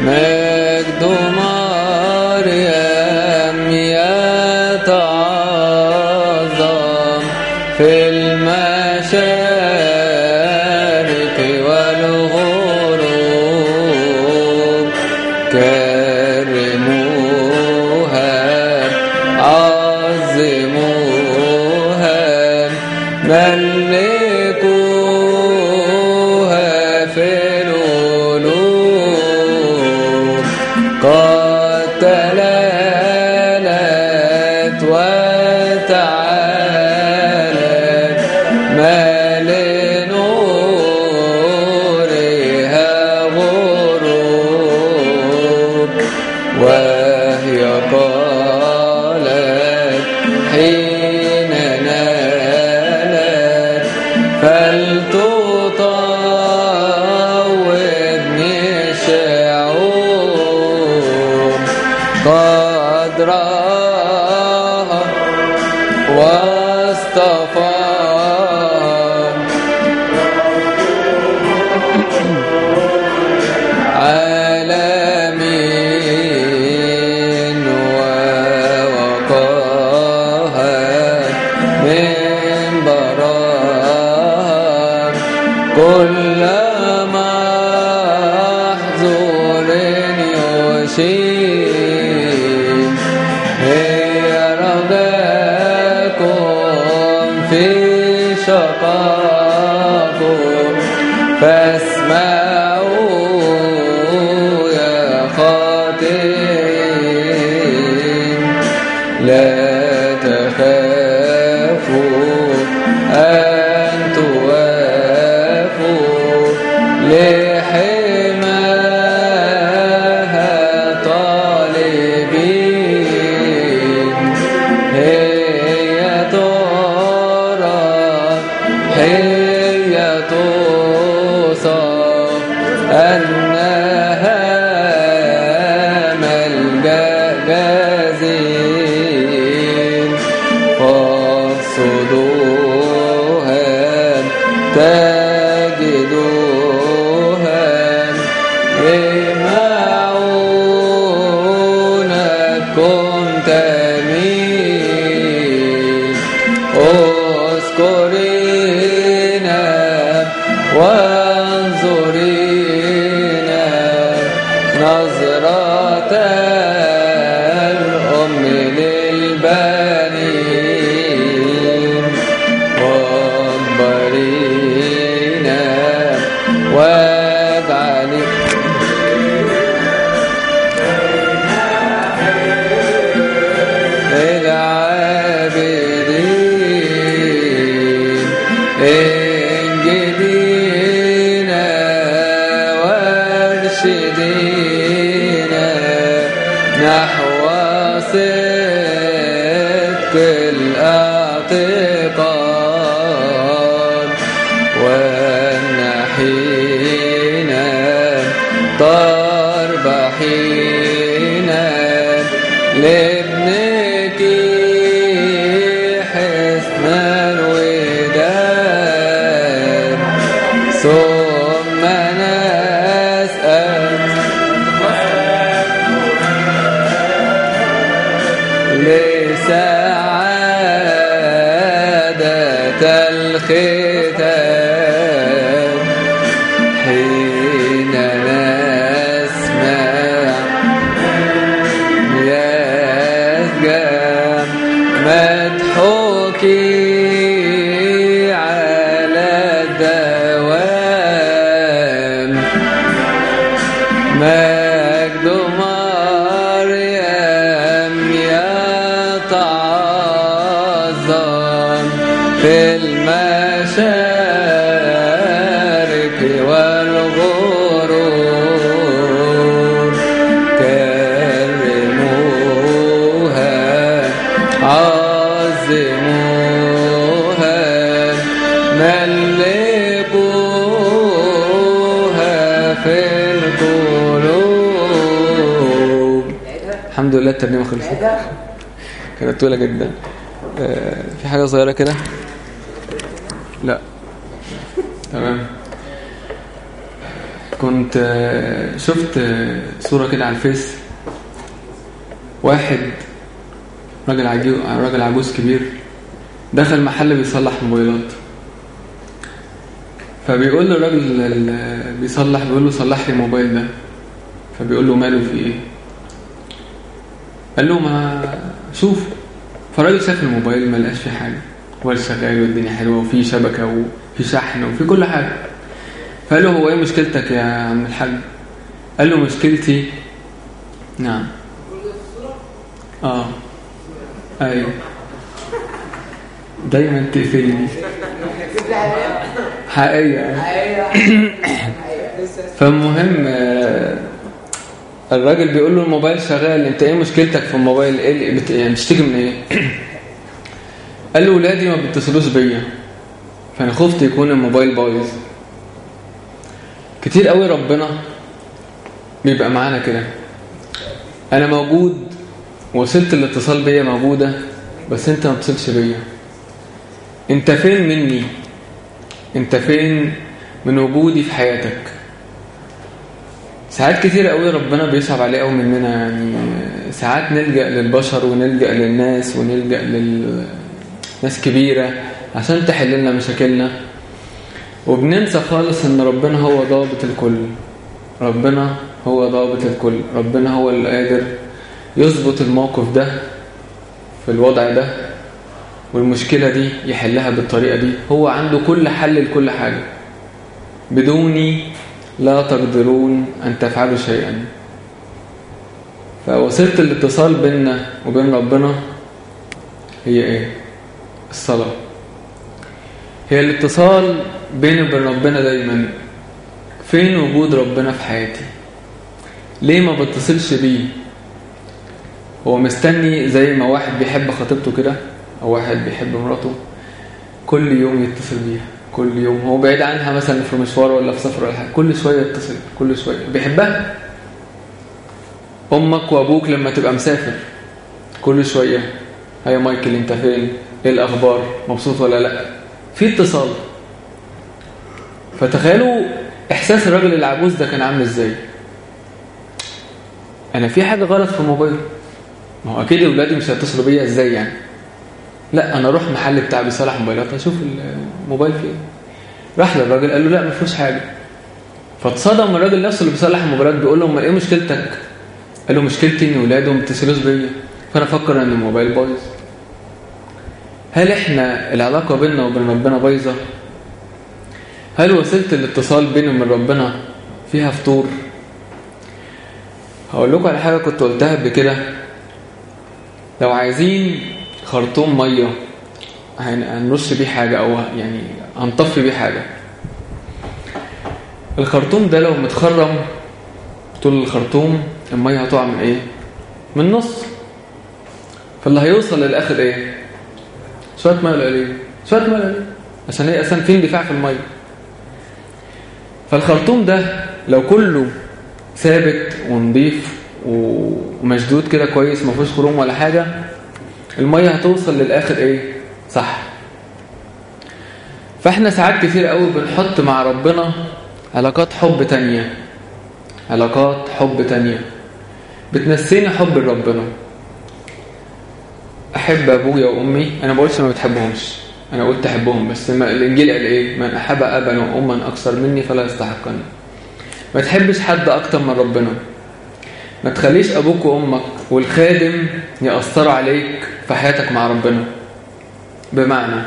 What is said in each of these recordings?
مجد مريم يتعظم في المشارق والغروب كرموها عظموها ملكوها في القلوب قد تلالت وتعالت ما لنورها غروب وهي قالت حين نالت فلتطوبني الشعوب قد رآها واصطفاها عالمين ووقاها من براها كل محظور يشيب هي رجاكم في شقاكم فاسمعوا يا خاطئين لا تخافوا أن توافوا لحماها طالبين هي ترى هي توصف أنها ملجأ جزيل فاقصدوها تجدوها بمعونتكم تميل اذكرينا وانظرينا نظرة الأم للبنين واكبرينا واجعلي العابدين انجدينا وارشدينا نحو صدق الاعتقاد ونحينا تربحينا لابنك حسن الوداد ثم نسأل لسعادة الختام حين نسمع يسجم مدحوك على الدوام مجد مريم يتعظم في المشارق والغروب كرموها عظموها ملكوها في القلوب. الحمد لله الترنيمة خلصت، كانت طويلة جدا. في حاجة صغيرة كده؟ لا تمام. كنت شفت صورة كده على الفيس، واحد راجل عجوز كبير دخل محل بيصلح موبايلات، فبيقول له الراجل اللي بيصلح، بيقول له صلح لي الموبايل ده، فبيقول له ماله في ايه؟ قال له ما شوف. فالراجل شاف الموبايل ما لقاش فيه حاجه، ولا شغال والدنيا حلوه وفي شبكه وفي شحن وفي كل حاجه. فقال له هو ايه مشكلتك يا عم الحاج؟ قال له مشكلتي نعم ايوه دايما تقفلني حقيقة. فالمهم الراجل بيقول له الموبايل شغال، انت ايه مشكلتك في الموبايل؟ ايه يعني بتشتكي من ايه؟ قال له ولادي ما بيتصلوش بيا، فانا خفت يكون الموبايل بايظ. كتير قوي ربنا بيبقى معانا كده، انا موجود، وسيله الاتصال بيا موجوده، بس انت ما بتصلش بيا. انت فين مني؟ انت فين من وجودي في حياتك؟ ساعات كتير قوي ربنا بيصعب عليه قوي مننا، يعني ساعات نلجأ للبشر ونلجأ للناس ونلجأ للناس كبيرة عشان تحل لنا مشاكلنا، وبننسى خالص ان ربنا هو ضابط الكل. ربنا هو ضابط الكل، ربنا هو اللي قادر يظبط الموقف ده في الوضع ده، والمشكلة دي يحلها بالطريقة دي. هو عنده كل حل لكل حاجة، بدوني لا تقدرون أن تفعلوا شيئا. فوسيلة الاتصال بيننا وبين ربنا هي ايه؟ الصلاة. هي الاتصال بيني وبين ربنا دايما. فين وجود ربنا في حياتي؟ ليه ما بتصلش بيه؟ هو مستني زي ما واحد بيحب خطيبته كده، او واحد بيحب مراته، كل يوم يتصل بيها، كل يوم هو بعيد عنها مثلا في مشوار ولا في سفر ولا حاجه، كل شويه يتصل، كل شويه بيحبها. امك وابوك لما تبقى مسافر كل شويه هيا مايكل انت فين؟ ايه الاخبار؟ مبسوط ولا لا؟ في اتصال. فتخيلوا احساس الراجل العجوز ده كان عامل ازاي. انا في حاجه غلط في الموبايل، ما هو اكيد اولادي مش هيتصلوا بيا ازاي يعني. لا انا اروح محل بتاع بيصلح موبايلات اشوف الموبايل فيه. راح للراجل قال له لا ما فيهوش حاجه. فاتصدم الراجل نفسه اللي بيصلح الموبايلات، بيقول له امال ايه مشكلتك؟ قال له مشكلتي ان اولادي ما بيتصلوش بيا، فانا افكر ان الموبايل بايظ. هل احنا العلاقه بيننا وبين ربنا بايظه؟ هل وسيله الاتصال بيننا وبين ربنا فيها فتور؟ هقول لكم على حاجه كنت قلتها قبل كده. لو عايزين خرطوم ميه هنرش بيه حاجه، او يعني هنطفي بيه حاجه، الخرطوم ده لو متخرم طول الخرطوم الميه هتقع من ايه؟ من النص. فاللي هيوصل للاخر ايه؟ شويه ميه قليله، شويه ميه قليله، عشان هي اصلا في اندفاع في الميه. فالخرطوم ده لو كله ثابت ونضيف ومشدود كده كويس، ما فيهوش خروم ولا حاجه، الميه هتوصل للاخر ايه؟ صح. فاحنا ساعات كتير قوي بنحط مع ربنا علاقات حب تانية، علاقات حب تانية بتنسينا حب ربنا. احب ابويا وامي، انا ما بقولش ما بتحبهمش، انا قلت احبهم، بس الانجيل قال ايه؟ من احب ابا واما اكثر مني فلا يستحقني. ما تحبش حد اكتر من ربنا. ما تخليش ابوك وامك والخادم يأثروا عليك في حياتك مع ربنا. بمعنى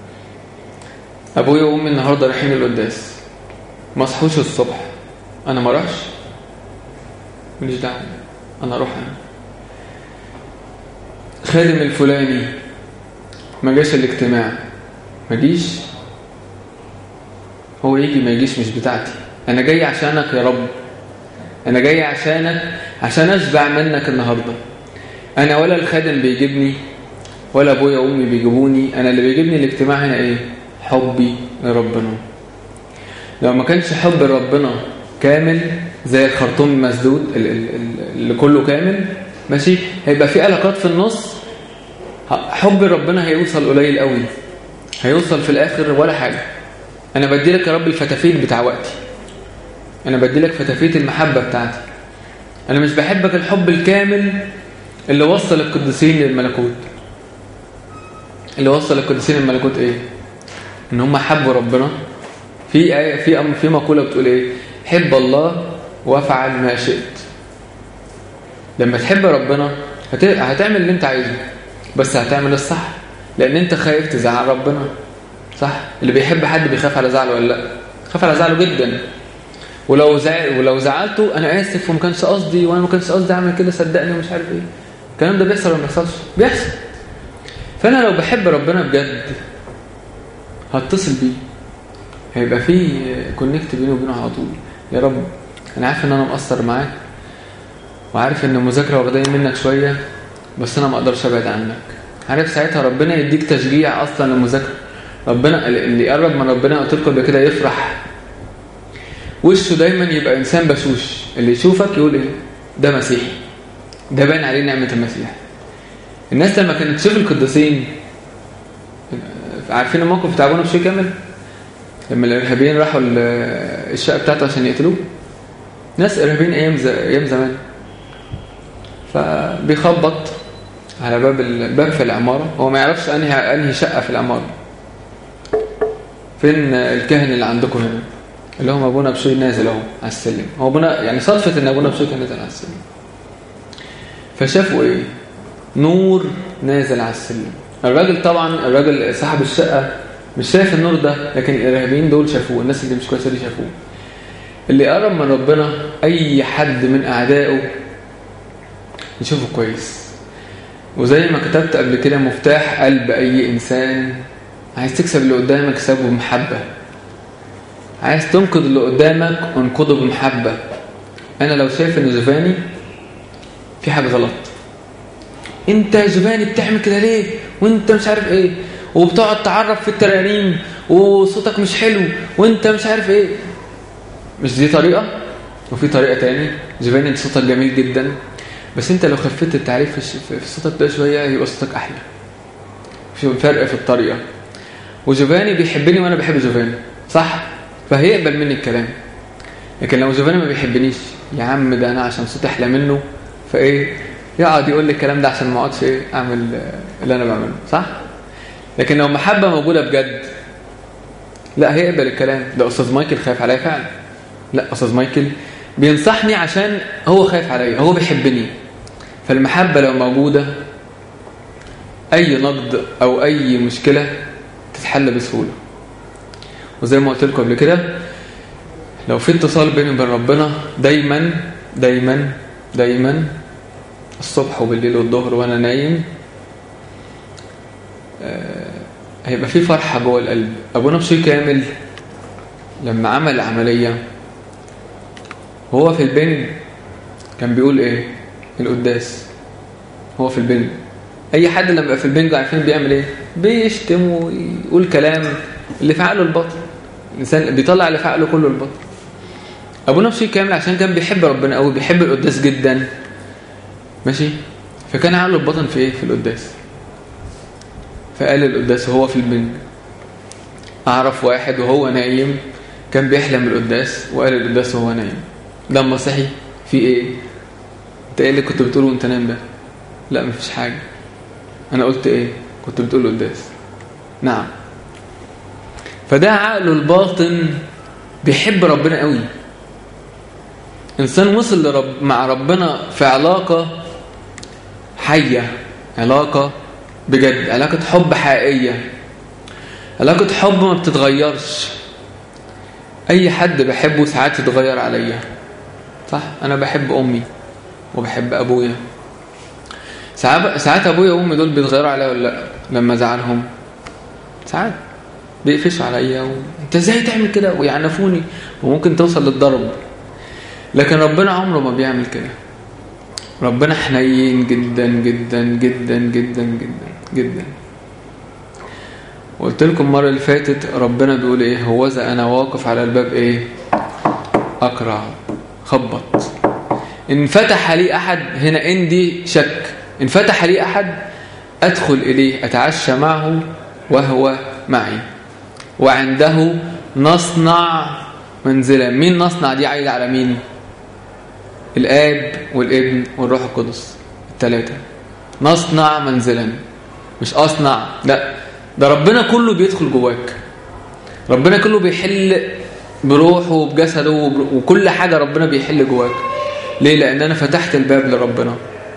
ابويا وامي النهارده رايحين القداس، ما صحوش الصبح، انا ما راحش، ماليش دعوه، انا اروح. انا خادم الفلاني ما جاش الاجتماع، ما جيش، هو يجي ما يجيش مش بتاعتي. انا جاي عشانك يا رب، انا جاي عشانك، عشان اشبع منك النهارده. انا ولا الخادم بيجيبني ولا ابويا وامي بيجيبوني، انا اللي بيجيبني الاجتماع هنا ايه؟ حبي لربنا. لو ما كانش حب ربنا كامل زي الخرطوم المسدود اللي كله كامل ماشي، هيبقى في علاقات في النص، حب ربنا هيوصل قليل قوي، هيوصل في الاخر ولا حاجه. انا بدي لك يا رب الفتافيت بتاع وقتي، انا بديلك فتافيت المحبة بتاعتي. انا مش بحبك الحب الكامل اللي وصل القديسين للملكوت. اللي وصل القديسين للملكوت ايه؟ ان هم حبوا ربنا. في آية في مقولة بتقول ايه؟ حب الله وافعل ما شئت. لما تحب ربنا هتعمل اللي انت عايزه، بس هتعمل الصح، لان انت خايف تزعل ربنا. صح؟ اللي بيحب حد بيخاف على زعله ولا لا؟ خاف على زعله جدا. ولو زعلته انا اسف وما كانش قصدي، وانا ما كانش قصدي اعمل كده، صدقني ومش عارف ايه. الكلام ده بيحصل ولا ما بيحصلش؟ بيحصل. فانا لو بحب ربنا بجد هتصل بيه، هيبقى في كونكت بيني وبينه على طول. يا رب انا عارف ان انا مقصر معاك، وعارف ان المذاكره واخداني منك شويه، بس انا ما اقدرش ابعد عنك. عارف ساعتها ربنا يديك تشجيع اصلا للمذاكره. ربنا اللي يقرب من ربنا قلت لكم قبل كده يفرح، وشه دايما يبقى انسان بشوش. اللي يشوفك يقول ايه؟ ده مسيحي، ده باين عليه نعمه المسيح. الناس لما كانت تشوف القديسين، عارفين الموقف بتاع ابونا بشوي كامل لما الارهابيين راحوا الشقه بتاعته عشان يقتلوه؟ ناس ارهابيين ايام زمان. فبيخبط على باب في العماره، هو ما يعرفش انهي شقه في العماره. فين الكاهن اللي عندكم هنا؟ اللي هم ابونا بشوي نازل اهو على السلم. هو ابونا يعني صدفه ان ابونا بشوي كان نازل على السلم. فشافوا ايه؟ نور نازل على السلم. الراجل صاحب الشقه مش شايف النور ده، لكن الارهابيين دول شافوه. الناس اللي مش كويسه دي شافوه. اللي قرب من ربنا اي حد من اعدائه يشوفه كويس. وزي ما كتبت قبل كده، مفتاح قلب اي انسان، عايز تكسب اللي قدامك كسبه بمحبه، عايز تنقذ اللي قدامك انقذه بمحبه. انا لو شايف ان جوفاني في حاجه غلط، انت يا جوفاني بتعمل كده ليه وانت مش عارف ايه، وبتقعد تعرف في الترانيم وصوتك مش حلو وانت مش عارف ايه، مش دي طريقه؟ وفي طريقه تاني، جوفاني انت صوتك جميل جدا، بس انت لو خفت التعريف في صوتك ده شويه يبقى صوتك احلى. في فرق في الطريقه. وجوفاني بيحبني وانا بحب جوفاني، صح؟ فهيقبل مني الكلام. لكن لو جوفاني ما بيحبنيش، يا عم ده انا عشان صوتي احلى منه فايه يقعد يقول لي الكلام ده عشان ما اقعدش ايه اعمل اللي انا بعمله، صح؟ لكن لو محبه موجوده بجد، لا هيقبل الكلام. ده استاذ مايكل خايف عليا فعلا. لا، استاذ مايكل بينصحني عشان هو خايف عليا، هو بيحبني. فالمحبه لو موجوده اي نقد او اي مشكله تتحل بسهوله. وزي ما قلت لكم قبل كده، لو في اتصال بيني وبين ربنا دايما دايما دايما الصبح وبالليل والظهر وانا نايم، هيبقى في فرحه جوه القلب. ابونا بشوي كامل لما عمل العمليه وهو في البنج كان بيقول ايه؟ القداس. هو في البنج، اي حد لما يبقى في البنج عارفين بيعمل ايه؟ بيشتم ويقول كلام اللي في عقله الباطن. الانسان بيطلع اللي في عقله كله الباطن. ابونا بشوي كامل عشان كان بيحب ربنا قوي، بيحب القداس جدا، ماشي؟ فكان عقله الباطن في ايه؟ في القداس. فقال القداس وهو في البنج. اعرف واحد وهو نايم كان بيحلم القداس وقال القداس وهو نايم. لما صحي في ايه؟ انت ايه اللي كنت بتقوله وانت نايم ده؟ لا مفيش حاجه. انا قلت ايه؟ كنت بتقول القداس. نعم. فده عقله الباطن بيحب ربنا قوي. انسان وصل مع ربنا في علاقه حيه، علاقه بجد، علاقه حب حقيقيه، علاقه حب ما بتتغيرش. اي حد بحبه ساعات يتغير عليا، صح؟ انا بحب امي وبحب ابويا. ساعات ابويا وامي دول بيتغيروا عليا ولا لا؟ لما زعلهم ساعات بيقفشوا عليا انت ازاي تعمل كده ويعنفوني، وممكن توصل للضرب. لكن ربنا عمره ما بيعمل كده. ربنا حنين جدا جدا جدا جدا جدا جدا. وقلت لكم المره اللي فاتت ربنا بيقول ايه؟ هوذا انا واقف على الباب ايه؟ اقرع. خبط. ان فتح لي احد، هنا عندي شك، ان فتح لي احد ادخل اليه اتعشى معه وهو معي، وعنده نصنع منزلا. مين نصنع دي عايدة على مين؟ الآب والابن والروح القدس، الثلاثة. نصنع منزلا، مش أصنع، لا، ده ربنا كله بيدخل جواك. ربنا كله بيحل بروحه وبجسده وكل حاجة ربنا بيحل جواك. ليه؟ لأن أنا فتحت الباب لربنا.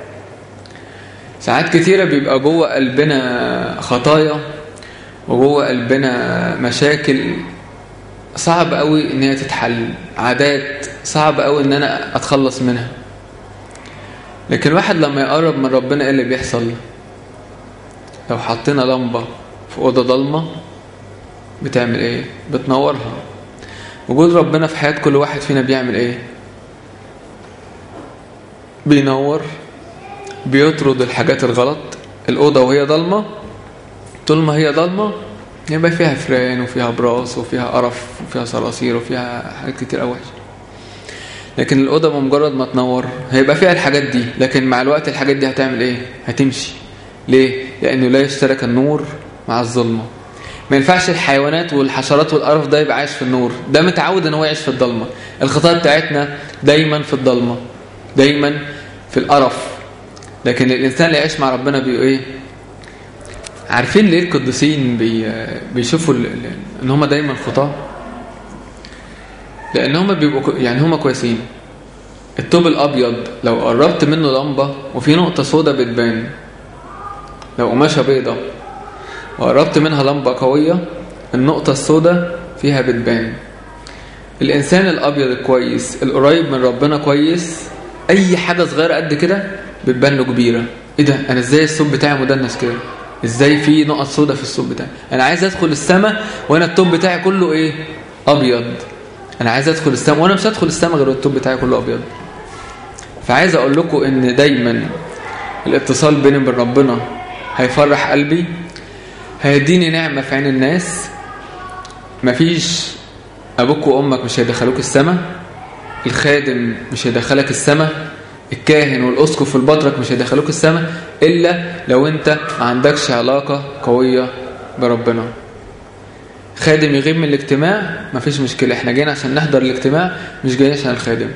ساعات كتيرة بيبقى جوه قلبنا خطايا وجوه قلبنا مشاكل صعب قوي ان هي تتحل، عادات صعب قوي ان انا اتخلص منها. لكن الواحد لما يقرب من ربنا ايه اللي بيحصل؟ لو حطينا لمبة في أوضة ضلمة بتعمل ايه؟ بتنورها. وجود ربنا في حياة كل واحد فينا بيعمل ايه؟ بينور، بيطرد الحاجات الغلط. الأوضة وهي ضلمة، طول ما هي ضلمة يبقى فيها فران وفيها براس وفيها قرف وفيها صراصير وفيها حاجات كتير قوي. لكن الأوضة بمجرد ما تنور هيبقى فيها الحاجات دي، لكن مع الوقت الحاجات دي هتعمل ايه؟ هتمشي. ليه؟ لأنه لا يشترك النور مع الظلمة. ما ينفعش الحيوانات والحشرات والقرف ده يبقى عايش في النور، ده متعود ان هو يعيش في الضلمة. الخطايا بتاعتنا دايما في الضلمة، دايما في القرف. لكن الإنسان اللي يعيش مع ربنا بيقول ايه؟ عارفين ليه القديسين بيشوفوا ان هم دايما خطاة؟ لان هم بيبقوا يعني هم كويسين. الطوب الابيض لو قربت منه لمبة وفي نقطة سودة بتبان، لو قماشة بيضة وقربت منها لمبة قوية النقطة السودة فيها بتبان. الانسان الابيض الكويس القريب من ربنا كويس، اي حاجة صغيرة قد كده بتبان له كبيرة. ايه ده؟ انا ازاي الصوب بتاعي مدنس كده؟ ازاي في نقط سودة في الصوب بتاعي؟ انا عايز ادخل السماء وانا التوب بتاعي كله ايه؟ ابيض. انا عايز ادخل السماء وانا مش هدخل السماء غير التوب بتاعي كله ابيض. فعايز اقول لكم ان دايما الاتصال بيني وبين ربنا هيفرح قلبي، هيديني نعمة في عين الناس. مفيش ابوك وامك مش هيدخلوك السماء، الخادم مش هيدخلك السماء، الكاهن والاسقف والبطرك مش هيدخلوك السماء الا لو انت ما عندكش علاقة قوية بربنا. خادم يغيب من الاجتماع مفيش مشكلة، احنا جايين عشان نحضر الاجتماع مش جايين عشان الخادم.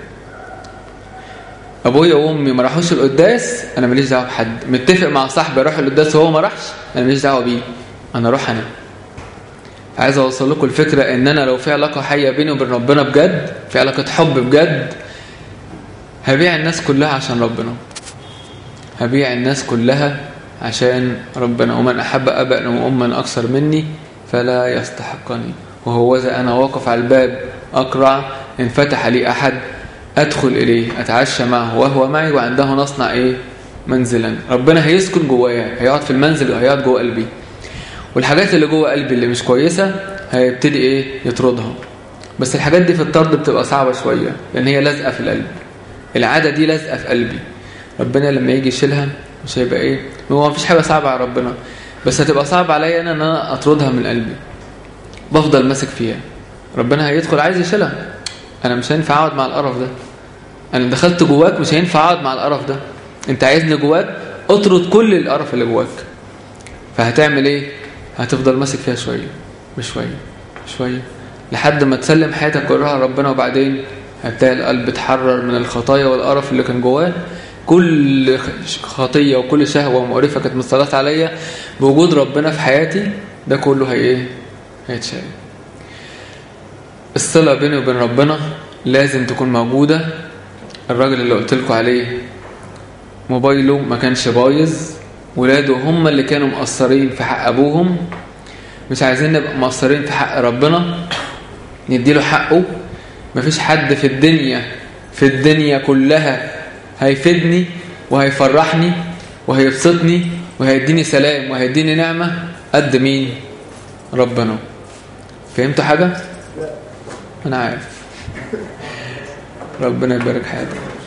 ابويا وامي ما راحوش القداس، انا ماليش دعوه بحد. متفق مع صاحبي اروح القداس وهو ما راحش، انا ماليش دعوه بيه، انا اروح انا. عايز اوصل لكم الفكره ان انا لو في علاقه حيه بيني وبين ربنا بجد، في علاقه حب بجد، هبيع الناس كلها عشان ربنا. هبيع الناس كلها عشان ربنا. ومن احب ابا واما اكثر مني فلا يستحقني، وهوذا انا واقف على الباب اقرع، ان فتح لي احد ادخل اليه اتعشى معه وهو معي وعنده نصنع ايه؟ منزلا. ربنا هيسكن جوايا، هيقعد في المنزل وهيقعد جوه قلبي. والحاجات اللي جوه قلبي اللي مش كويسه هيبتدي ايه؟ يطردها. بس الحاجات دي في الطرد بتبقى صعبه شويه لان هي لازقه في القلب. العاده دي لازقه في قلبي. ربنا لما يجي يشيلها مش هيبقى ايه؟ هو مفيش حاجه صعبه على ربنا، بس هتبقى صعب عليا انا ان انا اطردها من قلبي. بفضل ماسك فيها. ربنا هيدخل عايز يشيلها، انا مش هينفع اقعد مع القرف ده. انا دخلت جواك مش هينفع اقعد مع القرف ده. انت عايزني جواك اطرد كل القرف اللي جواك. فهتعمل ايه؟ هتفضل ماسك فيها شويه بشويه بشويه لحد ما تسلم حياتك كلها لربنا، وبعدين هتلاقي القلب اتحرر من الخطايا والقرف اللي كان جواه. كل خطيه وكل شهوه ومقرفه كانت مستلطه عليا بوجود ربنا في حياتي، ده كله هيتشال. الصله بيني وبين ربنا لازم تكون موجوده. الراجل اللي قلت لكم عليه موبايله ما كانش بايظ، ولاده هم اللي كانوا مقصرين في حق ابوهم. مش عايزين نبقى مقصرين في حق ربنا، نديله حقه. مفيش حد في الدنيا كلها هيفيدني وهيفرحني وهيبسطني وهيديني سلام وهيديني نعمة قد مين؟ ربنا. فهمتوا حاجة؟ أنا عارف. ربنا يبارك حياتك.